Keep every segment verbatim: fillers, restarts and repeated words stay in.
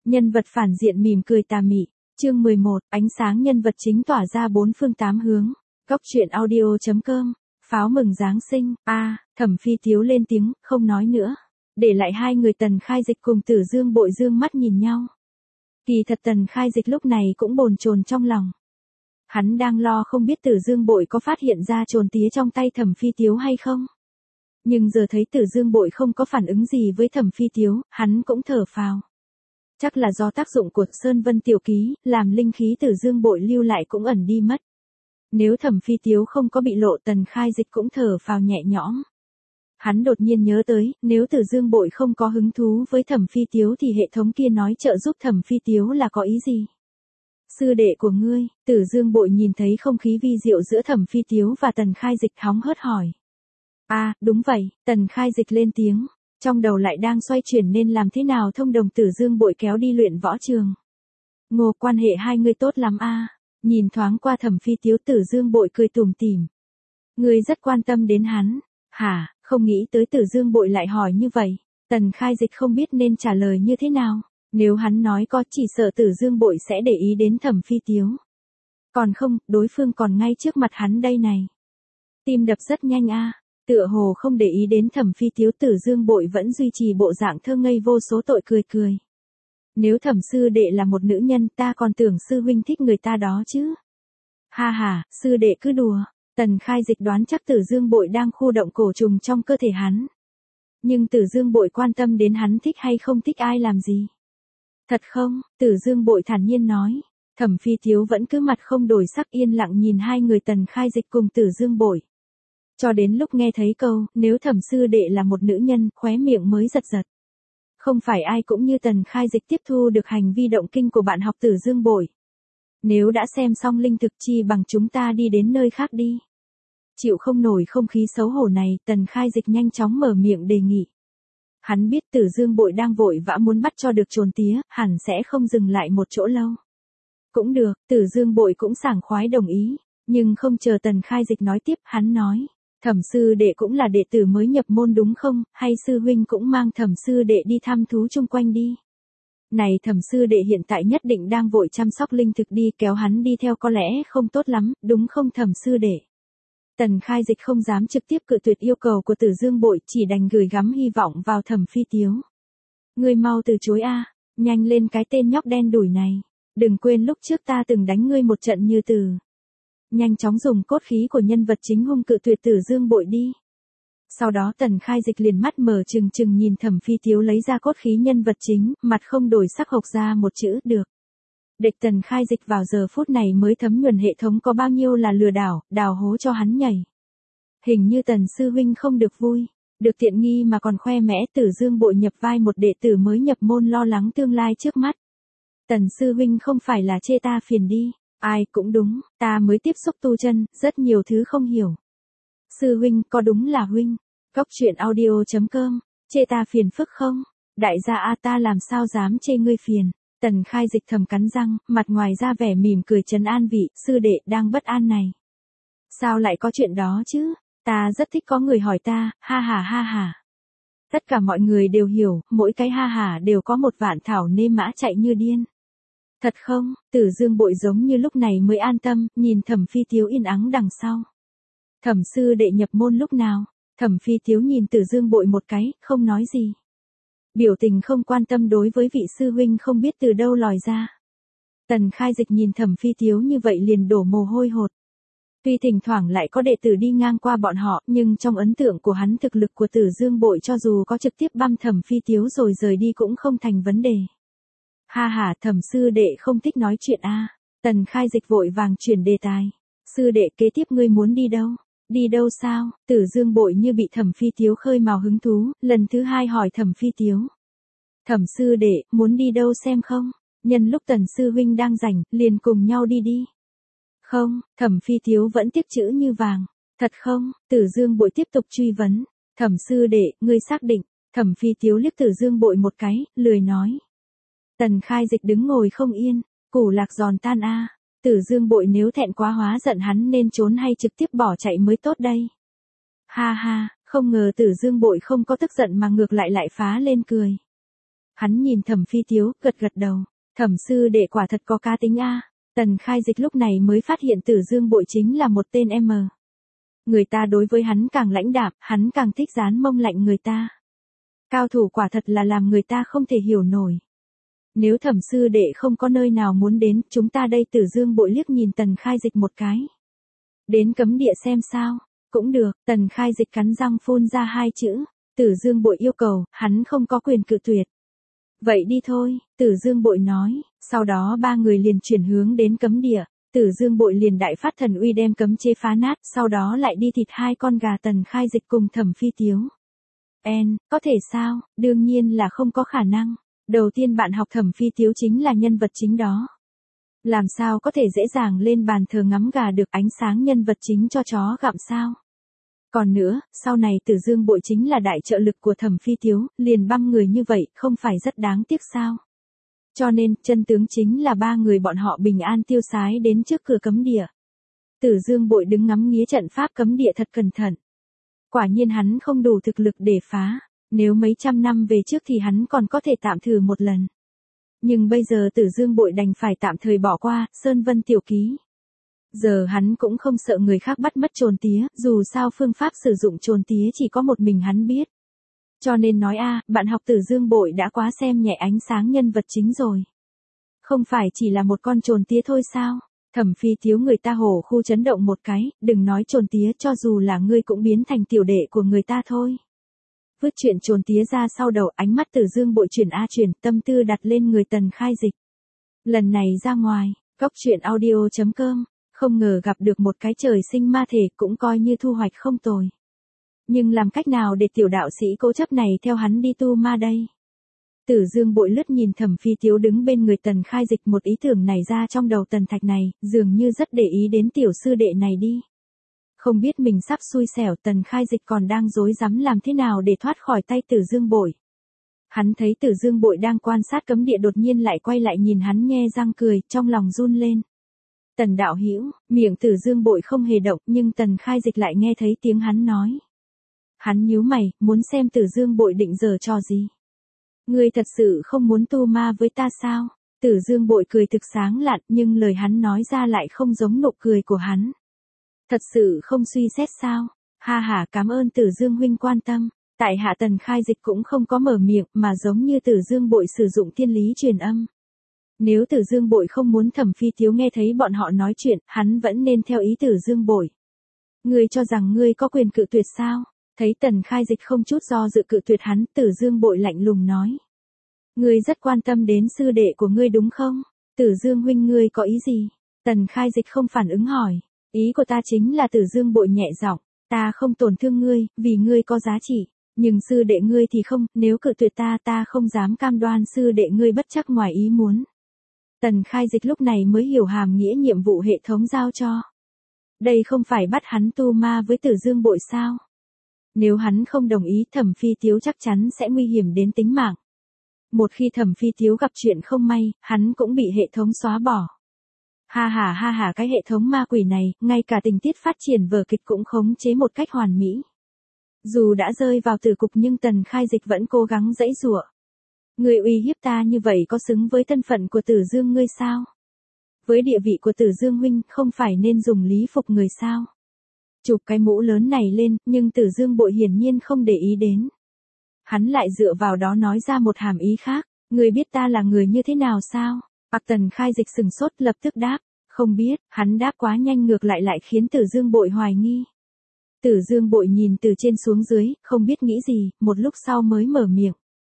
Nhân vật phản diện mỉm cười tà mị. Chương mười một, ánh sáng nhân vật chính tỏa ra bốn phương tám hướng. Góc truyện audio chấm com. Pháo mừng Giáng sinh. A, à, Thẩm Phi Tiếu lên tiếng, không nói nữa. Để lại hai người Tần Khai Dịch cùng Tử Dương Bội dương mắt nhìn nhau. Kỳ thật Tần Khai Dịch lúc này cũng bồn chồn trong lòng. Hắn đang lo không biết Tử Dương Bội có phát hiện ra trồn tía trong tay Thẩm Phi Tiếu hay không. Nhưng giờ thấy Tử Dương Bội không có phản ứng gì với Thẩm Phi Tiếu, hắn cũng thở phào. Chắc là do tác dụng của Sơn Vân Tiểu Ký, làm linh khí Tử Dương Bội lưu lại cũng ẩn đi mất. Nếu Thẩm Phi Tiếu không có bị lộ, Tần Khai Dịch cũng thở phào nhẹ nhõm. Hắn đột nhiên nhớ tới, nếu Tử Dương Bội không có hứng thú với Thẩm Phi Tiếu thì hệ thống kia nói trợ giúp Thẩm Phi Tiếu là có ý gì? Sư đệ của ngươi, Tử Dương Bội nhìn thấy không khí vi diệu giữa Thẩm Phi Tiếu và Tần Khai Dịch hóng hớt hỏi. À, đúng vậy, Tần Khai Dịch lên tiếng. Trong đầu lại đang xoay chuyển nên làm thế nào thông đồng Tử Dương Bội kéo đi luyện võ trường. Ngô, quan hệ hai người tốt lắm a. À. Nhìn thoáng qua Thẩm Phi Tiếu, Tử Dương Bội cười tủm tỉm. Ngươi rất quan tâm đến hắn. Hả, không nghĩ tới Tử Dương Bội lại hỏi như vậy. Tần Khai Dịch không biết nên trả lời như thế nào. Nếu hắn nói có, chỉ sợ Tử Dương Bội sẽ để ý đến Thẩm Phi Tiếu. Còn không, đối phương còn ngay trước mặt hắn đây này. Tim đập rất nhanh a. À. Tựa hồ không để ý đến Thẩm Phi Tiếu, Tử Dương Bội vẫn duy trì bộ dạng thơ ngây vô số tội cười cười. Nếu Thẩm sư đệ là một nữ nhân, ta còn tưởng sư huynh thích người ta đó chứ. Ha ha, sư đệ cứ đùa. Tần Khai Dịch đoán chắc Tử Dương Bội đang khu động cổ trùng trong cơ thể hắn. Nhưng Tử Dương Bội quan tâm đến hắn thích hay không thích ai làm gì? Thật không? Tử Dương Bội thản nhiên nói. Thẩm Phi Tiếu vẫn cứ mặt không đổi sắc yên lặng nhìn hai người Tần Khai Dịch cùng Tử Dương Bội. Cho đến lúc nghe thấy câu, nếu Thẩm sư đệ là một nữ nhân, khóe miệng mới giật giật. Không phải ai cũng như Tần Khai Dịch tiếp thu được hành vi động kinh của bạn học Tử Dương Bội. Nếu đã xem xong linh thực, chi bằng chúng ta đi đến nơi khác đi. Chịu không nổi không khí xấu hổ này, Tần Khai Dịch nhanh chóng mở miệng đề nghị. Hắn biết Tử Dương Bội đang vội vã muốn bắt cho được trồn tía, hẳn sẽ không dừng lại một chỗ lâu. Cũng được, Tử Dương Bội cũng sảng khoái đồng ý, nhưng không chờ Tần Khai Dịch nói tiếp, hắn nói. Thẩm sư đệ cũng là đệ tử mới nhập môn đúng không, hay sư huynh cũng mang Thẩm sư đệ đi thăm thú chung quanh đi. Này, Thẩm sư đệ hiện tại nhất định đang vội chăm sóc linh thực, đi kéo hắn đi theo có lẽ không tốt lắm, đúng không Thẩm sư đệ? Tần Khai Dịch không dám trực tiếp cự tuyệt yêu cầu của Tử Dương Bội, chỉ đành gửi gắm hy vọng vào Thẩm Phi Tiếu. Ngươi mau từ chối a, nhanh lên cái tên nhóc đen đủi này, đừng quên lúc trước ta từng đánh ngươi một trận như tử. Nhanh chóng dùng cốt khí của nhân vật chính hung cự tuyệt Tử Dương Bội đi. Sau đó Tần Khai Dịch liền mắt mở trừng trừng nhìn Thẩm Phi Tiếu lấy ra cốt khí nhân vật chính, mặt không đổi sắc hộc ra một chữ, được. Địch Tần Khai Dịch vào giờ phút này mới thấm nhuần hệ thống có bao nhiêu là lừa đảo, đào hố cho hắn nhảy. Hình như Tần sư huynh không được vui, được tiện nghi mà còn khoe mẽ Tử Dương Bội nhập vai một đệ tử mới nhập môn lo lắng tương lai trước mắt. Tần sư huynh không phải là chê ta phiền đi. Ai cũng đúng, ta mới tiếp xúc tu chân, rất nhiều thứ không hiểu. Sư huynh, có đúng là huynh? Góc truyện audio chấm com, chê ta phiền phức không? Đại gia a, ta làm sao dám chê ngươi phiền? Tần Khai Dịch thầm cắn răng, mặt ngoài ra vẻ mỉm cười trấn an vị, sư đệ đang bất an này. Sao lại có chuyện đó chứ? Ta rất thích có người hỏi ta, ha ha ha ha. Tất cả mọi người đều hiểu, mỗi cái ha ha đều có một vạn thảo nê mã chạy như điên. Thật không? Tử Dương Bội giống như lúc này mới an tâm, nhìn Thẩm Phi Tiếu yên ắng đằng sau. Thẩm sư đệ nhập môn lúc nào? Thẩm Phi Tiếu nhìn Tử Dương Bội một cái, không nói gì. Biểu tình không quan tâm đối với vị sư huynh không biết từ đâu lòi ra. Tần Khai Dịch nhìn Thẩm Phi Tiếu như vậy liền đổ mồ hôi hột. Tuy thỉnh thoảng lại có đệ tử đi ngang qua bọn họ, nhưng trong ấn tượng của hắn thực lực của Tử Dương Bội cho dù có trực tiếp băm Thẩm Phi Tiếu rồi rời đi cũng không thành vấn đề. Ha ha, Thẩm sư đệ không thích nói chuyện a. À. Tần Khai Dịch vội vàng chuyển đề tài. Sư đệ kế tiếp ngươi muốn đi đâu? Đi đâu sao? Tử Dương Bội như bị Thẩm Phi Tiếu khơi mào hứng thú, lần thứ hai hỏi Thẩm Phi Tiếu. Thẩm sư đệ, muốn đi đâu xem không? Nhân lúc Tần sư huynh đang rảnh, liền cùng nhau đi đi. Không, Thẩm Phi Tiếu vẫn tiếc chữ như vàng. Thật không? Tử Dương Bội tiếp tục truy vấn. Thẩm sư đệ, ngươi xác định? Thẩm Phi Tiếu liếc Tử Dương Bội một cái, lười nói. Tần Khai Dịch đứng ngồi không yên, củ lạc giòn tan a. À. Tử Dương Bội nếu thẹn quá hóa giận hắn nên trốn hay trực tiếp bỏ chạy mới tốt đây. Ha ha, không ngờ Tử Dương Bội không có tức giận mà ngược lại lại phá lên cười. Hắn nhìn Thẩm Phi Tiếu, gật gật đầu. Thẩm sư đệ quả thật có cá tính a. Tần Khai Dịch lúc này mới phát hiện Tử Dương Bội chính là một tên M. Người ta đối với hắn càng lãnh đạm, hắn càng thích dán mông lạnh người ta. Cao thủ quả thật là làm người ta không thể hiểu nổi. Nếu Thẩm sư đệ không có nơi nào muốn đến, chúng ta đây. Tử Dương Bội liếc nhìn Tần Khai Dịch một cái. Đến cấm địa xem sao? Cũng được. Tần Khai Dịch cắn răng phun ra hai chữ. Tử Dương Bội yêu cầu, hắn không có quyền cự tuyệt. Vậy đi thôi, Tử Dương Bội nói. Sau đó ba người liền chuyển hướng đến cấm địa. Tử Dương Bội liền đại phát thần uy đem cấm chế phá nát, sau đó lại đi thịt hai con gà. Tần Khai Dịch cùng Thẩm Phi Tiếu. En, có thể sao? Đương nhiên là không có khả năng. Đầu tiên bạn học Thẩm Phi Tiếu chính là nhân vật chính đó. Làm sao có thể dễ dàng lên bàn thờ ngắm gà được, ánh sáng nhân vật chính cho chó gặm sao? Còn nữa, sau này Tử Dương Bội chính là đại trợ lực của Thẩm Phi Tiếu, liền băm người như vậy, không phải rất đáng tiếc sao? Cho nên, chân tướng chính là ba người bọn họ bình an tiêu sái đến trước cửa cấm địa. Tử Dương Bội đứng ngắm nghía trận pháp cấm địa thật cẩn thận. Quả nhiên hắn không đủ thực lực để phá, nếu mấy trăm năm về trước thì hắn còn có thể tạm thử một lần. Nhưng bây giờ Tử Dương Bội đành phải tạm thời bỏ qua, Sơn Vân tiểu ký. Giờ hắn cũng không sợ người khác bắt mất trồn tía, dù sao phương pháp sử dụng trồn tía chỉ có một mình hắn biết. Cho nên nói a, bạn học Tử Dương Bội đã quá xem nhẹ ánh sáng nhân vật chính rồi. Không phải chỉ là một con trồn tía thôi sao? Thẩm Phi Tiếu người ta hổ khu chấn động một cái, đừng nói trồn tía, cho dù là ngươi cũng biến thành tiểu đệ của người ta thôi. Vứt chuyện trồn tía ra sau đầu, ánh mắt Tử Dương Bội chuyển a chuyển, tâm tư đặt lên người Tần Khai Dịch. Lần này ra ngoài, góc truyện audio chấm com, không ngờ gặp được một cái trời sinh ma thể, cũng coi như thu hoạch không tồi. Nhưng làm cách nào để tiểu đạo sĩ cố chấp này theo hắn đi tu ma đây? Tử Dương Bội lướt nhìn Thẩm Phi Tiếu đứng bên người Tần Khai Dịch, một ý tưởng này ra trong đầu Tần Thạch này, dường như rất để ý đến tiểu sư đệ này đi. Không biết mình sắp xui xẻo, Tần Khai Dịch còn đang rối rắm làm thế nào để thoát khỏi tay Tử Dương Bội. Hắn thấy Tử Dương Bội đang quan sát cấm địa đột nhiên lại quay lại nhìn hắn nhe răng cười, trong lòng run lên. Tần đạo hữu, miệng Tử Dương Bội không hề động, nhưng Tần Khai Dịch lại nghe thấy tiếng hắn nói. Hắn nhíu mày, muốn xem Tử Dương Bội định giở trò gì. Ngươi thật sự không muốn tu ma với ta sao? Tử Dương Bội cười thực sáng lạn, nhưng lời hắn nói ra lại không giống nụ cười của hắn. Thật sự không suy xét sao? Ha ha, cảm ơn Tử Dương huynh quan tâm. Tại hạ Tần Khai Dịch cũng không có mở miệng, mà giống như Tử Dương Bội sử dụng thiên lý truyền âm. Nếu Tử Dương Bội không muốn Thẩm Phi Tiếu nghe thấy bọn họ nói chuyện, hắn vẫn nên theo ý Tử Dương Bội. Ngươi cho rằng ngươi có quyền cự tuyệt sao? Thấy Tần Khai Dịch không chút do dự cự tuyệt hắn, Tử Dương Bội lạnh lùng nói. Ngươi rất quan tâm đến sư đệ của ngươi đúng không? Tử Dương huynh ngươi có ý gì? Tần Khai Dịch không phản ứng hỏi. Ý của ta chính là Tử Dương Bội nhẹ giọng, ta không tổn thương ngươi, vì ngươi có giá trị. Nhưng sư đệ ngươi thì không, nếu cự tuyệt ta ta không dám cam đoan sư đệ ngươi bất chắc ngoài ý muốn. Tần Khai Dịch lúc này mới hiểu hàm nghĩa nhiệm vụ hệ thống giao cho. Đây không phải bắt hắn tu ma với Tử Dương Bội sao? Nếu hắn không đồng ý, Thẩm Phi Tiếu chắc chắn sẽ nguy hiểm đến tính mạng. Một khi Thẩm Phi Tiếu gặp chuyện không may, hắn cũng bị hệ thống xóa bỏ. Ha ha ha ha, cái hệ thống ma quỷ này, ngay cả tình tiết phát triển vở kịch cũng khống chế một cách hoàn mỹ. Dù đã rơi vào tử cục nhưng Tần Khai Dịch vẫn cố gắng giãy giụa. Ngươi uy hiếp ta như vậy có xứng với thân phận của Tử Dương ngươi sao? Với địa vị của Tử Dương huynh, không phải nên dùng lý phục người sao? Chụp cái mũ lớn này lên, nhưng Tử Dương Bội hiển nhiên không để ý đến. Hắn lại dựa vào đó nói ra một hàm ý khác, ngươi biết ta là người như thế nào sao? Bạc Tần Khai Dịch sừng sốt lập tức đáp, không biết, hắn đáp quá nhanh ngược lại lại khiến Tử Dương Bội hoài nghi. Tử Dương Bội nhìn từ trên xuống dưới, không biết nghĩ gì, một lúc sau mới mở miệng.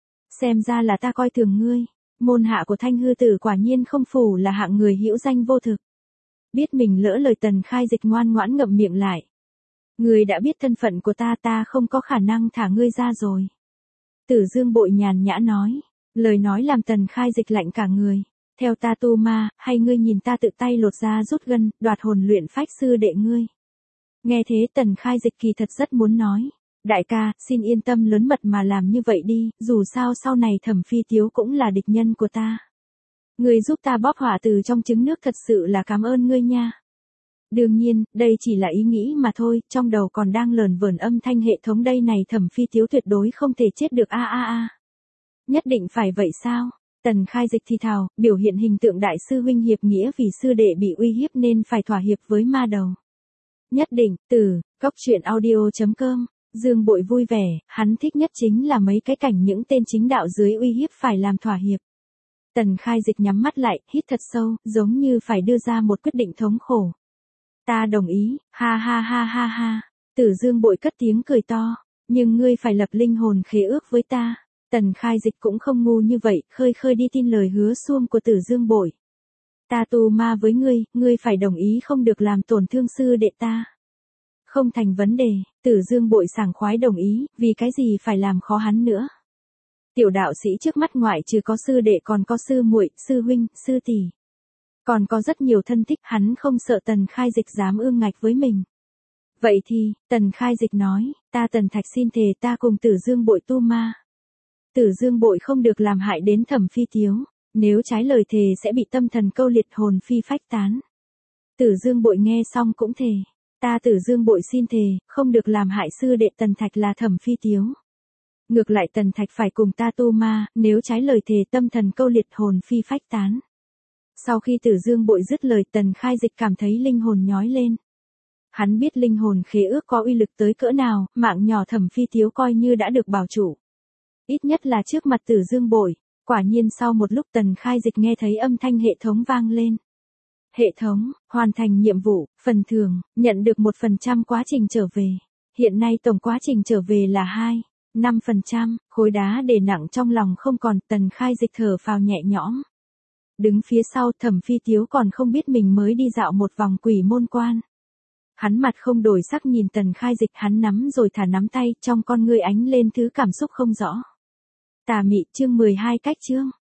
Xem ra là ta coi thường ngươi, môn hạ của Thanh Hư Tử quả nhiên không phủ là hạng người hữu danh vô thực. Biết mình lỡ lời, Tần Khai Dịch ngoan ngoãn ngậm miệng lại. Ngươi đã biết thân phận của ta, ta không có khả năng thả ngươi ra rồi. Tử Dương Bội nhàn nhã nói, lời nói làm Tần Khai Dịch lạnh cả người. Theo ta tu ma, hay ngươi nhìn ta tự tay lột da rút gân, đoạt hồn luyện phách sư đệ ngươi. Nghe thế Tần Khai Dịch kỳ thật rất muốn nói. Đại ca, xin yên tâm lớn mật mà làm như vậy đi, dù sao sau này Thẩm Phi Tiếu cũng là địch nhân của ta. Ngươi giúp ta bóp hỏa từ trong trứng nước, thật sự là cảm ơn ngươi nha. Đương nhiên, đây chỉ là ý nghĩ mà thôi, trong đầu còn đang lờn vờn âm thanh hệ thống đây này, Thẩm Phi Tiếu tuyệt đối không thể chết được a a a. Nhất định phải vậy sao? Tần Khai Dịch thì thào, biểu hiện hình tượng đại sư huynh hiệp nghĩa vì sư đệ bị uy hiếp nên phải thỏa hiệp với ma đầu. Nhất định, từ, góc truyện audio.com, Dương Bội vui vẻ, hắn thích nhất chính là mấy cái cảnh những tên chính đạo dưới uy hiếp phải làm thỏa hiệp. Tần Khai Dịch nhắm mắt lại, hít thật sâu, giống như phải đưa ra một quyết định thống khổ. Ta đồng ý, ha ha ha ha ha. Tử Dương Bội cất tiếng cười to, nhưng ngươi phải lập linh hồn khế ước với ta. Tần Khai Dịch cũng không ngu như vậy, khơi khơi đi tin lời hứa xuông của Tử Dương Bội. Ta tu ma với ngươi, ngươi phải đồng ý không được làm tổn thương sư đệ ta. Không thành vấn đề, Tử Dương Bội sảng khoái đồng ý, vì cái gì phải làm khó hắn nữa. Tiểu đạo sĩ trước mắt ngoại trừ có sư đệ còn có sư muội, sư huynh, sư tỷ. Còn có rất nhiều thân thích, hắn không sợ Tần Khai Dịch dám ương ngạch với mình. Vậy thì, Tần Khai Dịch nói, ta Tần Thạch xin thề ta cùng Tử Dương Bội tu ma. Tử Dương Bội không được làm hại đến Thẩm Phi Tiếu, nếu trái lời thề sẽ bị tâm thần câu liệt hồn phi phách tán. Tử Dương Bội nghe xong cũng thề, ta Tử Dương Bội xin thề, không được làm hại sư đệ Tần Thạch là Thẩm Phi Tiếu. Ngược lại Tần Thạch phải cùng ta tu ma, nếu trái lời thề tâm thần câu liệt hồn phi phách tán. Sau khi Tử Dương Bội dứt lời Tần Khai Dịch cảm thấy linh hồn nhói lên. Hắn biết linh hồn khế ước có uy lực tới cỡ nào, mạng nhỏ Thẩm Phi Tiếu coi như đã được bảo trụ. Ít nhất là trước mặt Tử Dương Bội. Quả nhiên sau một lúc Tần Khai Dịch nghe thấy âm thanh hệ thống vang lên. Hệ thống, hoàn thành nhiệm vụ, phần thưởng, nhận được một phần trăm quá trình trở về. Hiện nay tổng quá trình trở về là hai, năm phần trăm, khối đá để nặng trong lòng không còn, Tần Khai Dịch thở phào nhẹ nhõm. Đứng phía sau Thẩm Phi Tiếu còn không biết mình mới đi dạo một vòng quỷ môn quan. Hắn mặt không đổi sắc nhìn Tần Khai Dịch, hắn nắm rồi thả nắm tay, trong con ngươi ánh lên thứ cảm xúc không rõ. Tà mị chương mười hai cách chương.